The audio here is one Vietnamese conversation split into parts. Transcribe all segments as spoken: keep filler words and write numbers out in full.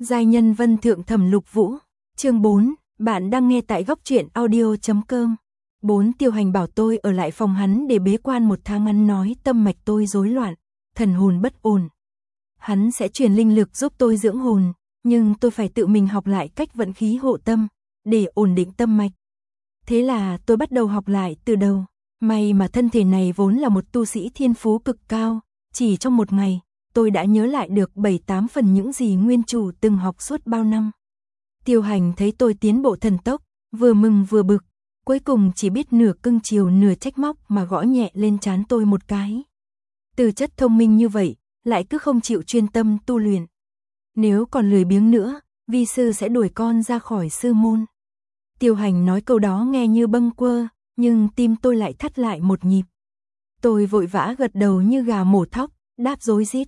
Giai nhân vân thượng thẩm lục vũ. Chương bốn, bạn đang nghe tại góc truyện audio chấm com. bốn Tiêu Hành bảo tôi ở lại phòng hắn để bế quan một tháng, ngắn nói tâm mạch tôi rối loạn, thần hồn bất ổn. Hắn sẽ truyền linh lực giúp tôi dưỡng hồn, nhưng tôi phải tự mình học lại cách vận khí hộ tâm, để ổn định tâm mạch. Thế là tôi bắt đầu học lại từ đầu. May mà thân thể này vốn là một tu sĩ thiên phú cực cao, chỉ trong một ngày, tôi đã nhớ lại được bảy tám phần những gì nguyên chủ từng học suốt bao năm. Tiêu Hành thấy tôi tiến bộ thần tốc, vừa mừng vừa bực, cuối cùng chỉ biết nửa cưng chiều nửa trách móc mà gõ nhẹ lên trán tôi một cái. Tư chất thông minh như vậy, lại cứ không chịu chuyên tâm tu luyện. Nếu còn lười biếng nữa, vi sư sẽ đuổi con ra khỏi sư môn. Tiêu Hành nói câu đó nghe như bâng quơ, nhưng tim tôi lại thắt lại một nhịp. Tôi vội vã gật đầu như gà mổ thóc, đáp rối rít.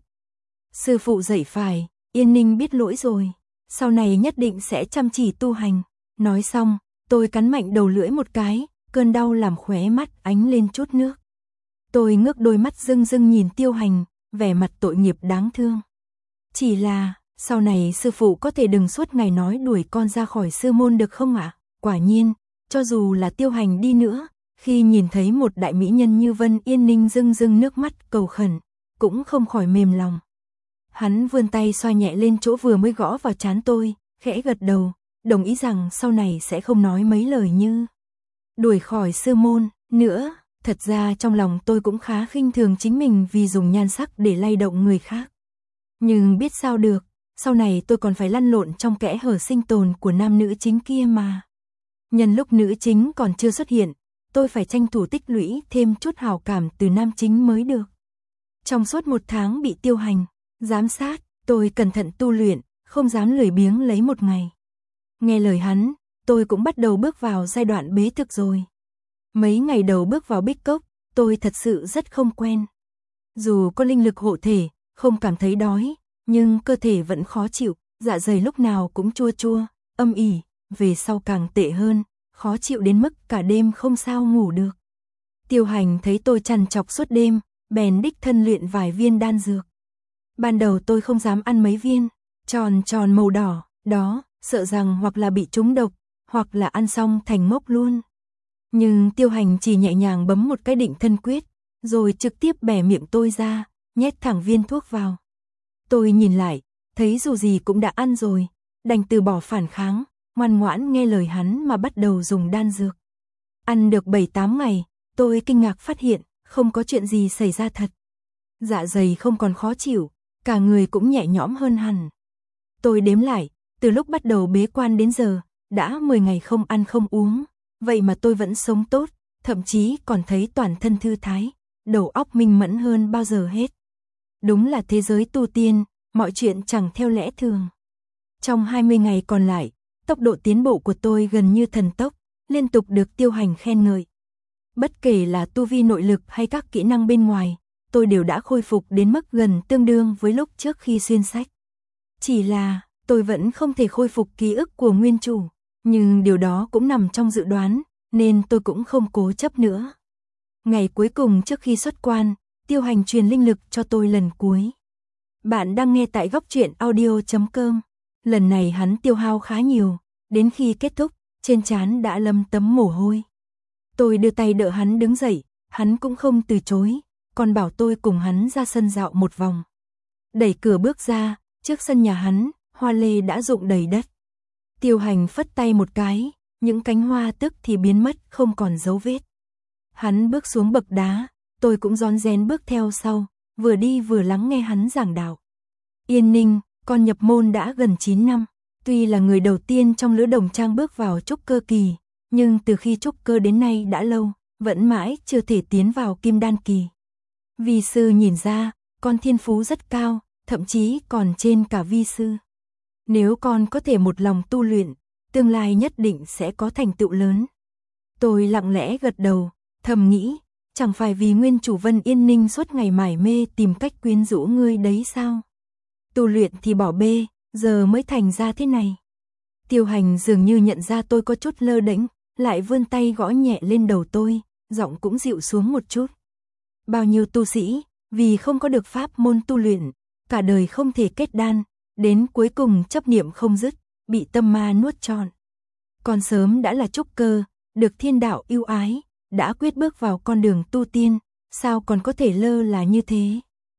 Sư phụ dạy phải, Yên Ninh biết lỗi rồi, sau này nhất định sẽ chăm chỉ tu hành. Nói xong, tôi cắn mạnh đầu lưỡi một cái, cơn đau làm khóe mắt ánh lên chút nước. Tôi ngước đôi mắt rưng rưng nhìn Tiêu Hành, vẻ mặt tội nghiệp đáng thương. Chỉ là, sau này sư phụ có thể đừng suốt ngày nói đuổi con ra khỏi sư môn được không ạ? Quả nhiên, cho dù là Tiêu Hành đi nữa, khi nhìn thấy một đại mỹ nhân như Vân Yên Ninh rưng rưng nước mắt cầu khẩn, cũng không khỏi mềm lòng. Hắn vươn tay xoa nhẹ lên chỗ vừa mới gõ vào trán tôi, khẽ gật đầu, đồng ý rằng sau này sẽ không nói mấy lời như đuổi khỏi sư môn nữa. Thật ra trong lòng tôi cũng khá khinh thường chính mình vì dùng nhan sắc để lay động người khác. Nhưng biết sao được, sau này tôi còn phải lăn lộn trong kẽ hở sinh tồn của nam nữ chính kia mà. Nhân lúc nữ chính còn chưa xuất hiện, tôi phải tranh thủ tích lũy thêm chút hảo cảm từ nam chính mới được. Trong suốt một tháng bị Tiêu Hành giám sát, tôi cẩn thận tu luyện, không dám lười biếng lấy một ngày. Nghe lời hắn, tôi cũng bắt đầu bước vào giai đoạn bế thực rồi. Mấy ngày đầu bước vào bích cốc, tôi thật sự rất không quen. Dù có linh lực hộ thể, không cảm thấy đói, nhưng cơ thể vẫn khó chịu, dạ dày lúc nào cũng chua chua, âm ỉ, về sau càng tệ hơn, khó chịu đến mức cả đêm không sao ngủ được. Tiêu Hành thấy tôi trằn trọc suốt đêm, bèn đích thân luyện vài viên đan dược. Ban đầu tôi không dám ăn mấy viên tròn tròn màu đỏ đó, sợ rằng hoặc là bị trúng độc, hoặc là ăn xong thành mốc luôn. Nhưng Tiêu Hành chỉ nhẹ nhàng bấm một cái định thân quyết, rồi trực tiếp bẻ miệng tôi ra, nhét thẳng viên thuốc vào. Tôi nhìn lại, thấy dù gì cũng đã ăn rồi, đành từ bỏ phản kháng, ngoan ngoãn nghe lời hắn mà bắt đầu dùng đan dược. Ăn được bảy tám ngày, tôi kinh ngạc phát hiện, không có chuyện gì xảy ra thật. Dạ dày không còn khó chịu, cả người cũng nhẹ nhõm hơn hẳn. Tôi đếm lại, từ lúc bắt đầu bế quan đến giờ, đã mười ngày không ăn không uống, vậy mà tôi vẫn sống tốt, thậm chí còn thấy toàn thân thư thái, đầu óc minh mẫn hơn bao giờ hết. Đúng là thế giới tu tiên, mọi chuyện chẳng theo lẽ thường. Trong hai mươi ngày còn lại, tốc độ tiến bộ của tôi gần như thần tốc, liên tục được Tiêu Hành khen ngợi. Bất kể là tu vi nội lực hay các kỹ năng bên ngoài, tôi đều đã khôi phục đến mức gần tương đương với lúc trước khi xuyên sách. Chỉ là, tôi vẫn không thể khôi phục ký ức của nguyên chủ, nhưng điều đó cũng nằm trong dự đoán, nên tôi cũng không cố chấp nữa. Ngày cuối cùng trước khi xuất quan, Tiêu Hành truyền linh lực cho tôi lần cuối. Bạn đang nghe tại góc truyện audio chấm com. Lần này hắn tiêu hao khá nhiều, đến khi kết thúc, trên trán đã lấm tấm mồ hôi. Tôi đưa tay đỡ hắn đứng dậy, hắn cũng không từ chối, còn bảo tôi cùng hắn ra sân dạo một vòng. Đẩy cửa bước ra, trước sân nhà hắn, hoa lê đã rụng đầy đất. Tiêu Hành phất tay một cái, những cánh hoa tức thì biến mất không còn dấu vết. Hắn bước xuống bậc đá, tôi cũng rón rén bước theo sau, vừa đi vừa lắng nghe hắn giảng đạo. Yên Ninh, con nhập môn đã gần chín năm, tuy là người đầu tiên trong lứa đồng trang bước vào trúc cơ kỳ, nhưng từ khi trúc cơ đến nay đã lâu, vẫn mãi chưa thể tiến vào kim đan kỳ. Vi sư nhìn ra, con thiên phú rất cao, thậm chí còn trên cả vi sư. Nếu con có thể một lòng tu luyện, tương lai nhất định sẽ có thành tựu lớn. Tôi lặng lẽ gật đầu, thầm nghĩ, chẳng phải vì nguyên chủ Vân Yên Ninh suốt ngày mải mê tìm cách quyến rũ ngươi đấy sao? Tu luyện thì bỏ bê, giờ mới thành ra thế này. Tiêu Hành dường như nhận ra tôi có chút lơ đễnh, lại vươn tay gõ nhẹ lên đầu tôi, giọng cũng dịu xuống một chút. Bao nhiêu tu sĩ, vì không có được pháp môn tu luyện, cả đời không thể kết đan, đến cuối cùng chấp niệm không dứt, bị tâm ma nuốt trọn. Còn sớm đã là trúc cơ, được thiên đạo ưu ái, đã quyết bước vào con đường tu tiên, sao còn có thể lơ là như thế?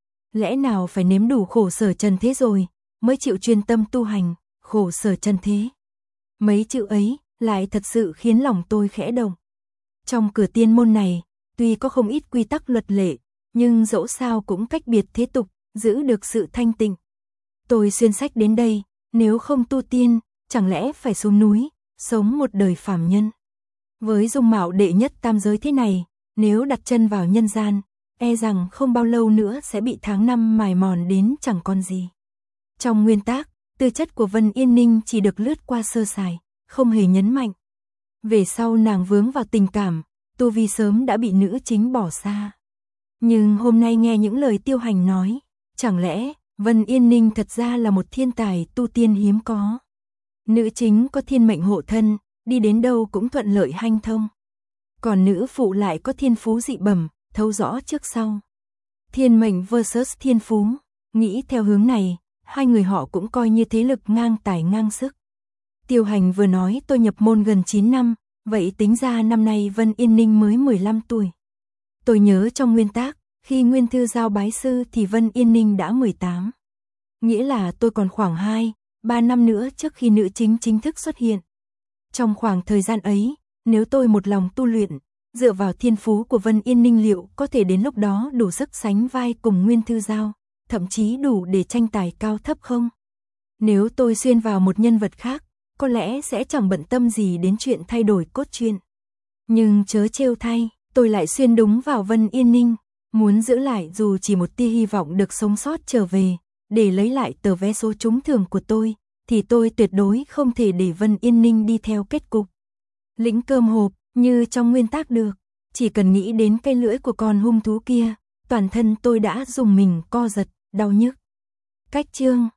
Lẽ nào phải nếm đủ khổ sở trần thế rồi, mới chịu chuyên tâm tu hành, khổ sở trần thế. Mấy chữ ấy, lại thật sự khiến lòng tôi khẽ động. Trong cửa tiên môn này, tuy có không ít quy tắc luật lệ, nhưng dẫu sao cũng cách biệt thế tục, giữ được sự thanh tịnh. Tôi xuyên sách đến đây, nếu không tu tiên, chẳng lẽ phải xuống núi, sống một đời phàm nhân. Với dung mạo đệ nhất tam giới thế này, nếu đặt chân vào nhân gian, e rằng không bao lâu nữa sẽ bị tháng năm mài mòn đến chẳng còn gì. Trong nguyên tác, tư chất của Vân Yên Ninh chỉ được lướt qua sơ sài, không hề nhấn mạnh. Về sau nàng vướng vào tình cảm, tu vi sớm đã bị nữ chính bỏ xa. Nhưng hôm nay nghe những lời Tiêu Hành nói, chẳng lẽ Vân Yên Ninh thật ra là một thiên tài tu tiên hiếm có. Nữ chính có thiên mệnh hộ thân, đi đến đâu cũng thuận lợi hanh thông. Còn nữ phụ lại có thiên phú dị bẩm, thấu rõ trước sau. Thiên mệnh versus thiên phú, nghĩ theo hướng này, hai người họ cũng coi như thế lực ngang tài ngang sức. Tiêu Hành vừa nói tôi nhập môn gần chín năm, vậy tính ra năm nay Vân Yên Ninh mới mười lăm tuổi. Tôi nhớ trong nguyên tác, khi Nguyên Thư giao bái sư thì Vân Yên Ninh đã mười tám. Nghĩa là tôi còn khoảng hai, ba năm nữa trước khi nữ chính chính thức xuất hiện. Trong khoảng thời gian ấy, nếu tôi một lòng tu luyện, dựa vào thiên phú của Vân Yên Ninh liệu có thể đến lúc đó đủ sức sánh vai cùng Nguyên Thư giao, thậm chí đủ để tranh tài cao thấp không? Nếu tôi xuyên vào một nhân vật khác, có lẽ sẽ chẳng bận tâm gì đến chuyện thay đổi cốt truyện. Nhưng chớ trêu thay, tôi lại xuyên đúng vào Vân Yên Ninh, muốn giữ lại dù chỉ một tia hy vọng được sống sót trở về, để lấy lại tờ vé số trúng thưởng của tôi, thì tôi tuyệt đối không thể để Vân Yên Ninh đi theo kết cục lĩnh cơm hộp như trong nguyên tác được. Chỉ cần nghĩ đến cái lưỡi của con hung thú kia, toàn thân tôi đã dùng mình co giật, đau nhức. Cách chương